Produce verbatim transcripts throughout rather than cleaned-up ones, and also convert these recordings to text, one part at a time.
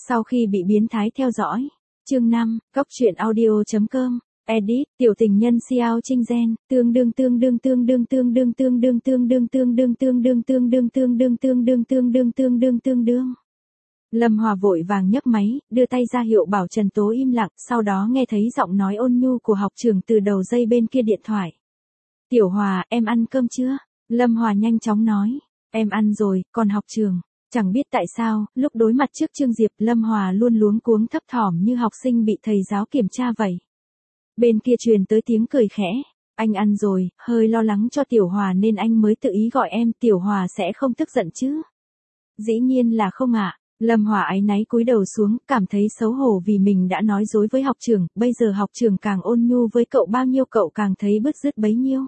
Sau khi bị biến thái theo dõi. Chương năm, Cóc truyện audio chấm com. Edit, tiểu tình nhân Xiao Trinh Gen, tương đương tương đương tương đương tương đương tương đương tương đương tương đương tương đương tương đương tương đương tương đương tương đương tương đương tương đương. Lâm Hòa vội vàng nhấc máy, đưa tay ra hiệu bảo Trần Tố im lặng, sau đó nghe thấy giọng nói ôn nhu của học trưởng từ đầu dây bên kia điện thoại. Tiểu Hòa, em ăn cơm chưa? Lâm Hòa nhanh chóng nói, em ăn rồi, còn học trường. Chẳng biết tại sao, lúc đối mặt trước Trương Diệp, Lâm Hòa luôn luống cuống thấp thỏm như học sinh bị thầy giáo kiểm tra vậy. Bên kia truyền tới tiếng cười khẽ, anh ăn rồi, hơi lo lắng cho Tiểu Hòa nên anh mới tự ý gọi em, Tiểu Hòa sẽ không tức giận chứ? Dĩ nhiên là không ạ. Lâm Hòa áy náy cúi đầu xuống, cảm thấy xấu hổ vì mình đã nói dối với học trưởng, bây giờ học trưởng càng ôn nhu với cậu bao nhiêu cậu càng thấy bứt rứt bấy nhiêu.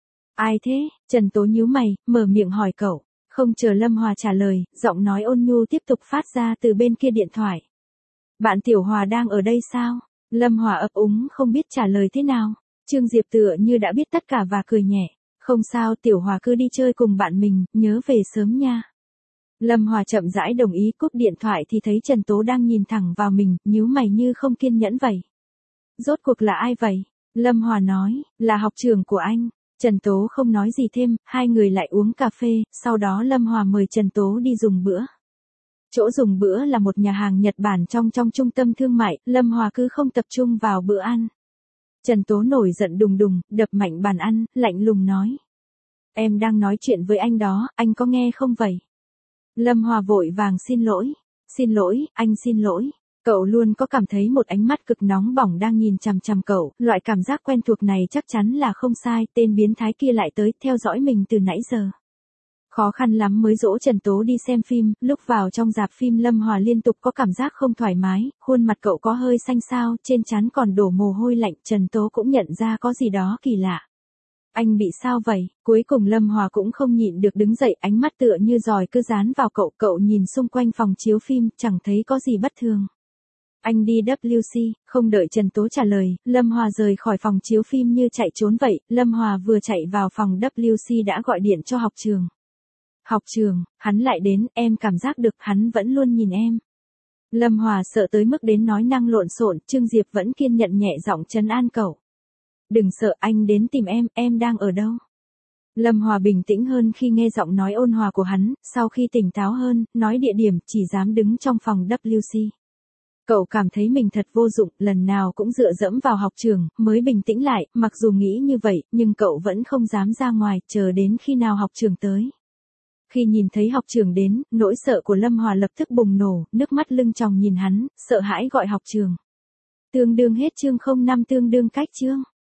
Ai thế? Trần Tố nhíu mày, mở miệng hỏi cậu. Không chờ Lâm Hòa trả lời, giọng nói ôn nhu tiếp tục phát ra từ bên kia điện thoại. Bạn Tiểu Hòa đang ở đây sao? Lâm Hòa ấp úng không biết trả lời thế nào. Trương Diệp tựa như đã biết tất cả và cười nhẹ. Không sao, Tiểu Hòa cứ đi chơi cùng bạn mình, nhớ về sớm nha. Lâm Hòa chậm rãi đồng ý, cúp điện thoại thì thấy Trần Tố đang nhìn thẳng vào mình, nhíu mày như không kiên nhẫn vậy. Rốt cuộc là ai vậy? Lâm Hòa nói, là học trưởng của anh. Trần Tố không nói gì thêm, hai người lại uống cà phê, sau đó Lâm Hòa mời Trần Tố đi dùng bữa. Chỗ dùng bữa là một nhà hàng Nhật Bản trong trong trung tâm thương mại, Lâm Hòa cứ không tập trung vào bữa ăn. Trần Tố nổi giận đùng đùng, đập mạnh bàn ăn, lạnh lùng nói. Em đang nói chuyện với anh đó, anh có nghe không vậy? Lâm Hòa vội vàng xin lỗi. Xin lỗi, anh xin lỗi. Cậu luôn có cảm thấy một ánh mắt cực nóng bỏng đang nhìn chằm chằm cậu, loại cảm giác quen thuộc này chắc chắn là không sai, tên biến thái kia lại tới, theo dõi mình từ nãy giờ. Khó khăn lắm mới dỗ Trần Tố đi xem phim, lúc vào trong rạp phim Lâm Hòa liên tục có cảm giác không thoải mái, khuôn mặt cậu có hơi xanh xao, trên trán còn đổ mồ hôi lạnh, Trần Tố cũng nhận ra có gì đó kỳ lạ. Anh bị sao vậy? Cuối cùng Lâm Hòa cũng không nhịn được đứng dậy, ánh mắt tựa như giòi cứ dán vào cậu, cậu nhìn xung quanh phòng chiếu phim, chẳng thấy có gì bất thường. Anh đi W C, không đợi Trần Tố trả lời, Lâm Hòa rời khỏi phòng chiếu phim như chạy trốn vậy, Lâm Hòa vừa chạy vào phòng W C đã gọi điện cho học trường. Học trường, hắn lại đến, em cảm giác được hắn vẫn luôn nhìn em. Lâm Hòa sợ tới mức đến nói năng lộn xộn, Trương Diệp vẫn kiên nhẫn nhẹ giọng trấn an cậu. Đừng sợ, anh đến tìm em, em đang ở đâu? Lâm Hòa bình tĩnh hơn khi nghe giọng nói ôn hòa của hắn, sau khi tỉnh táo hơn, nói địa điểm, chỉ dám đứng trong phòng W C. Cậu cảm thấy mình thật vô dụng, lần nào cũng dựa dẫm vào học trường, mới bình tĩnh lại, mặc dù nghĩ như vậy, nhưng cậu vẫn không dám ra ngoài, chờ đến khi nào học trường tới. Khi nhìn thấy học trường đến, nỗi sợ của Lâm Hòa lập tức bùng nổ, nước mắt lưng tròng nhìn hắn, sợ hãi gọi học trường. Tương đương hết chương không năm tương đương cách chương.